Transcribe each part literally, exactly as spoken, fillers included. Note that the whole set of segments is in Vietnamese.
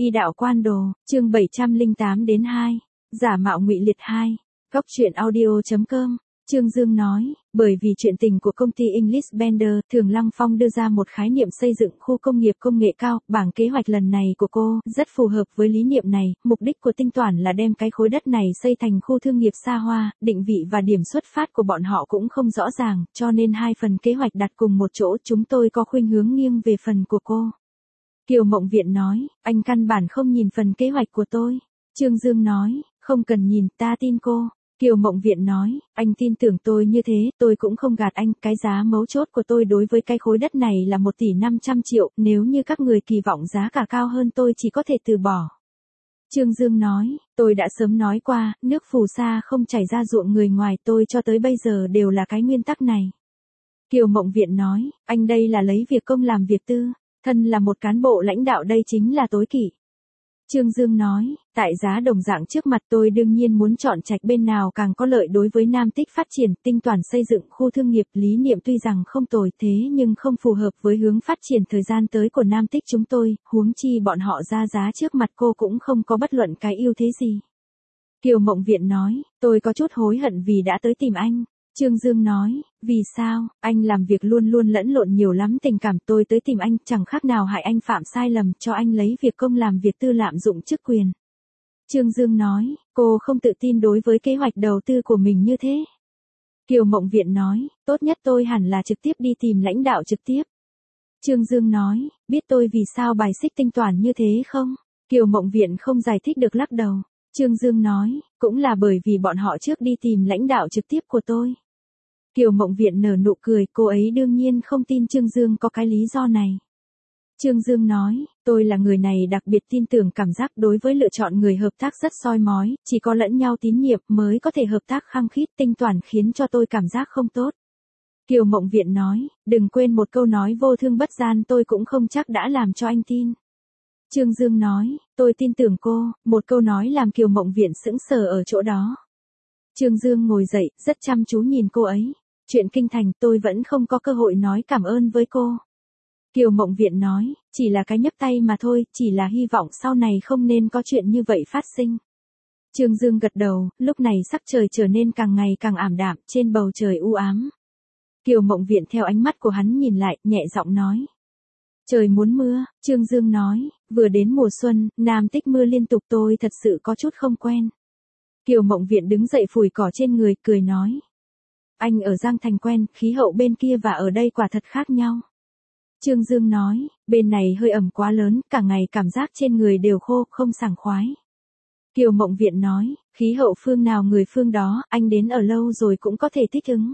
Y đạo quan đồ, chương bảy trăm lẻ tám đến hai. Giả mạo ngụy liệt hai. Góc truyện audio chấm com. Trương Dương nói, bởi vì chuyện tình của công ty English Bender, Thường Lăng Phong đưa ra một khái niệm xây dựng khu công nghiệp công nghệ cao, bảng kế hoạch lần này của cô rất phù hợp với lý niệm này, mục đích của Tinh Toản là đem cái khối đất này xây thành khu thương nghiệp xa hoa, định vị và điểm xuất phát của bọn họ cũng không rõ ràng, cho nên hai phần kế hoạch đặt cùng một chỗ, chúng tôi có khuynh hướng nghiêng về phần của cô. Kiều Mộng Viện nói, anh căn bản không nhìn phần kế hoạch của tôi. Trương Dương nói, không cần nhìn, ta tin cô. Kiều Mộng Viện nói, anh tin tưởng tôi như thế, tôi cũng không gạt anh, cái giá mấu chốt của tôi đối với cái khối đất này là một tỷ năm trăm triệu, nếu như các người kỳ vọng giá cả cao hơn tôi chỉ có thể từ bỏ. Trương Dương nói, tôi đã sớm nói qua, nước phù sa không chảy ra ruộng người ngoài, tôi cho tới bây giờ đều là cái nguyên tắc này. Kiều Mộng Viện nói, anh đây là lấy việc công làm việc tư, thân là một cán bộ lãnh đạo đây chính là tối kỵ. Trương Dương nói, tại giá đồng dạng trước mặt tôi đương nhiên muốn chọn trạch bên nào càng có lợi đối với Nam Tích phát triển, Tinh Toản xây dựng khu thương nghiệp, lý niệm tuy rằng không tồi thế nhưng không phù hợp với hướng phát triển thời gian tới của Nam Tích chúng tôi, huống chi bọn họ ra giá trước mặt cô cũng không có bất luận cái ưu thế gì. Kiều Mộng Viện nói, tôi có chút hối hận vì đã tới tìm anh. Trương Dương nói, vì sao, anh làm việc luôn luôn lẫn lộn nhiều lắm tình cảm, tôi tới tìm anh chẳng khác nào hại anh phạm sai lầm, cho anh lấy việc công làm việc tư lạm dụng chức quyền. Trương Dương nói, cô không tự tin đối với kế hoạch đầu tư của mình như thế. Kiều Mộng Viện nói, tốt nhất tôi hẳn là trực tiếp đi tìm lãnh đạo trực tiếp. Trương Dương nói, biết tôi vì sao bài xích Tinh Toản như thế không? Kiều Mộng Viện không giải thích được lắc đầu. Trương Dương nói, cũng là bởi vì bọn họ trước đi tìm lãnh đạo trực tiếp của tôi. Kiều Mộng Viện nở nụ cười, cô ấy đương nhiên không tin Trương Dương có cái lý do này. Trương Dương nói, tôi là người này đặc biệt tin tưởng cảm giác đối với lựa chọn người hợp tác rất soi mói, chỉ có lẫn nhau tín nhiệm mới có thể hợp tác khăng khít, Tinh Toản khiến cho tôi cảm giác không tốt. Kiều Mộng Viện nói, đừng quên một câu nói vô thương bất gian tôi cũng không chắc đã làm cho anh tin. Trương Dương nói, tôi tin tưởng cô, một câu nói làm Kiều Mộng Viện sững sờ ở chỗ đó. Trương Dương ngồi dậy, rất chăm chú nhìn cô ấy. Chuyện kinh thành tôi vẫn không có cơ hội nói cảm ơn với cô. Kiều Mộng Viện nói, chỉ là cái nhấp tay mà thôi, chỉ là hy vọng sau này không nên có chuyện như vậy phát sinh. Trương Dương gật đầu, lúc này sắc trời trở nên càng ngày càng ảm đạm, trên bầu trời u ám. Kiều Mộng Viện theo ánh mắt của hắn nhìn lại, nhẹ giọng nói. Trời muốn mưa, Trương Dương nói, vừa đến mùa xuân, Nam Tích mưa liên tục tôi thật sự có chút không quen. Kiều Mộng Viện đứng dậy phủi cỏ trên người, cười nói. Anh ở Giang Thành quen, khí hậu bên kia và ở đây quả thật khác nhau. Trương Dương nói, bên này hơi ẩm quá lớn, cả ngày cảm giác trên người đều khô, không sảng khoái. Kiều Mộng Viện nói, khí hậu phương nào người phương đó, anh đến ở lâu rồi cũng có thể thích ứng.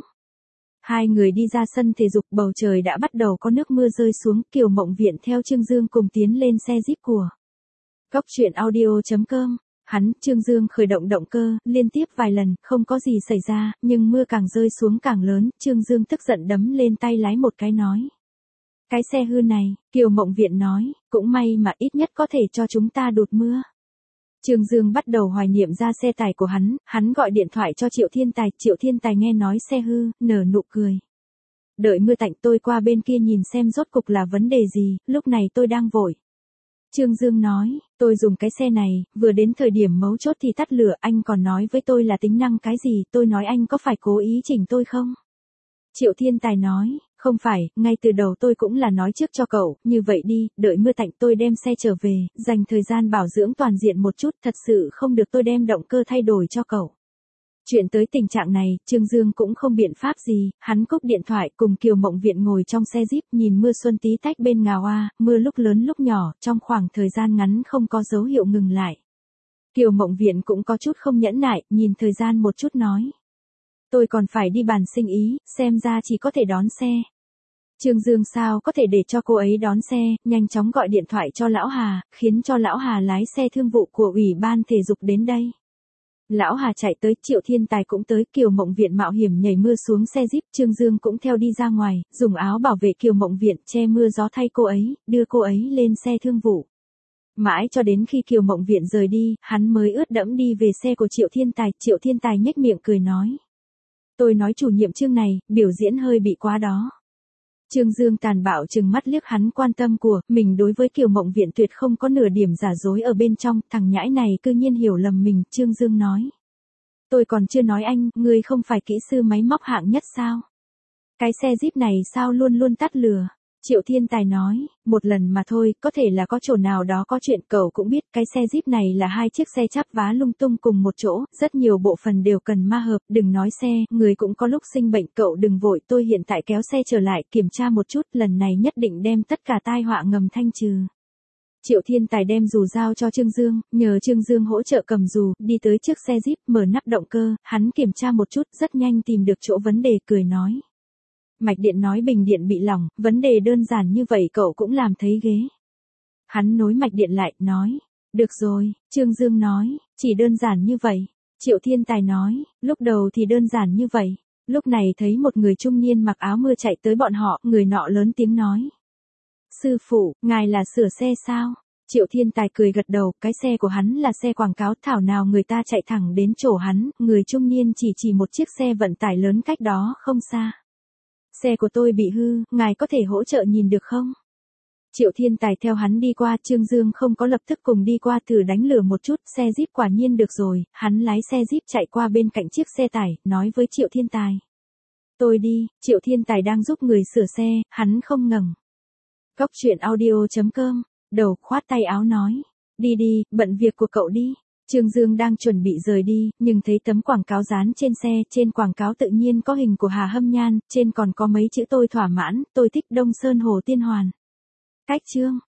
Hai người đi ra sân thể dục, bầu trời đã bắt đầu có nước mưa rơi xuống, Kiều Mộng Viện theo Trương Dương cùng tiến lên xe Jeep của. Góc truyện audio chấm com. Hắn, Trương Dương khởi động động cơ, liên tiếp vài lần, không có gì xảy ra, nhưng mưa càng rơi xuống càng lớn, Trương Dương tức giận đấm lên tay lái một cái nói. Cái xe hư này, Kiều Mộng Viện nói, cũng may mà ít nhất có thể cho chúng ta đụt mưa. Trương Dương bắt đầu hoài niệm ra xe tải của hắn, hắn gọi điện thoại cho Triệu Thiên Tài, Triệu Thiên Tài nghe nói xe hư, nở nụ cười. Đợi mưa tạnh tôi qua bên kia nhìn xem rốt cục là vấn đề gì, lúc này tôi đang vội. Trương Dương nói, tôi dùng cái xe này, vừa đến thời điểm mấu chốt thì tắt lửa, anh còn nói với tôi là tính năng cái gì, tôi nói anh có phải cố ý chỉnh tôi không? Triệu Thiên Tài nói, không phải, ngay từ đầu tôi cũng là nói trước cho cậu, như vậy đi, đợi mưa tạnh tôi đem xe trở về, dành thời gian bảo dưỡng toàn diện một chút, thật sự không được tôi đem động cơ thay đổi cho cậu. Chuyện tới tình trạng này, Trương Dương cũng không biện pháp gì, hắn cúp điện thoại cùng Kiều Mộng Viện ngồi trong xe Jeep nhìn mưa xuân tí tách bên Ngà Hoa, mưa lúc lớn lúc nhỏ, trong khoảng thời gian ngắn không có dấu hiệu ngừng lại. Kiều Mộng Viện cũng có chút không nhẫn nại, nhìn thời gian một chút nói. Tôi còn phải đi bàn sinh ý, xem ra chỉ có thể đón xe. Trương Dương sao có thể để cho cô ấy đón xe, nhanh chóng gọi điện thoại cho Lão Hà, khiến cho Lão Hà lái xe thương vụ của Ủy ban thể dục đến đây. Lão Hà chạy tới, Triệu Thiên Tài cũng tới, Kiều Mộng Viện mạo hiểm nhảy mưa xuống xe Jeep, Trương Dương cũng theo đi ra ngoài, dùng áo bảo vệ Kiều Mộng Viện che mưa gió thay cô ấy, đưa cô ấy lên xe thương vụ. Mãi cho đến khi Kiều Mộng Viện rời đi, hắn mới ướt đẫm đi về xe của Triệu Thiên Tài, Triệu Thiên Tài nhếch miệng cười nói. Tôi nói chủ nhiệm Trương này, biểu diễn hơi bị quá đó. Trương Dương tàn bạo trừng mắt liếc hắn quan tâm của mình đối với Kiều Mộng Viện tuyệt không có nửa điểm giả dối ở bên trong, thằng nhãi này cư nhiên hiểu lầm mình, Trương Dương nói. Tôi còn chưa nói anh, ngươi không phải kỹ sư máy móc hạng nhất sao? Cái xe Jeep này sao luôn luôn tắt lửa? Triệu Thiên Tài nói, một lần mà thôi, có thể là có chỗ nào đó có chuyện, cậu cũng biết, cái xe Jeep này là hai chiếc xe chắp vá lung tung cùng một chỗ, rất nhiều bộ phận đều cần ma hợp, đừng nói xe, người cũng có lúc sinh bệnh, cậu đừng vội, tôi hiện tại kéo xe trở lại, kiểm tra một chút, lần này nhất định đem tất cả tai họa ngầm thanh trừ. Triệu Thiên Tài đem dù giao cho Trương Dương, nhờ Trương Dương hỗ trợ cầm dù, đi tới trước xe Jeep, mở nắp động cơ, hắn kiểm tra một chút, rất nhanh tìm được chỗ vấn đề, cười nói. Mạch điện nói bình điện bị lỏng, vấn đề đơn giản như vậy cậu cũng làm thấy ghê. Hắn nối mạch điện lại, nói. Được rồi, Trương Dương nói, chỉ đơn giản như vậy. Triệu Thiên Tài nói, lúc đầu thì đơn giản như vậy. Lúc này thấy một người trung niên mặc áo mưa chạy tới bọn họ, người nọ lớn tiếng nói. Sư phụ, ngài là sửa xe sao? Triệu Thiên Tài cười gật đầu, cái xe của hắn là xe quảng cáo, thảo nào người ta chạy thẳng đến chỗ hắn, người trung niên chỉ chỉ một chiếc xe vận tải lớn cách đó không xa. Xe của tôi bị hư, ngài có thể hỗ trợ nhìn được không? Triệu Thiên Tài theo hắn đi qua, Trương Dương không có lập tức cùng đi qua, thử đánh lửa một chút, xe Jeep quả nhiên được rồi, hắn lái xe Jeep chạy qua bên cạnh chiếc xe tải, nói với Triệu Thiên Tài. Tôi đi, Triệu Thiên Tài đang giúp người sửa xe, hắn không ngẩng. Góc truyện audio chấm com, đầu khoát tay áo nói. Đi đi, bận việc của cậu đi. Trương Dương đang chuẩn bị rời đi, nhưng thấy tấm quảng cáo dán trên xe, trên quảng cáo tự nhiên có hình của Hà Hâm Nhan, trên còn có mấy chữ tôi thỏa mãn, tôi thích Đông Sơn Hồ Tiên Hoàn. Cách chương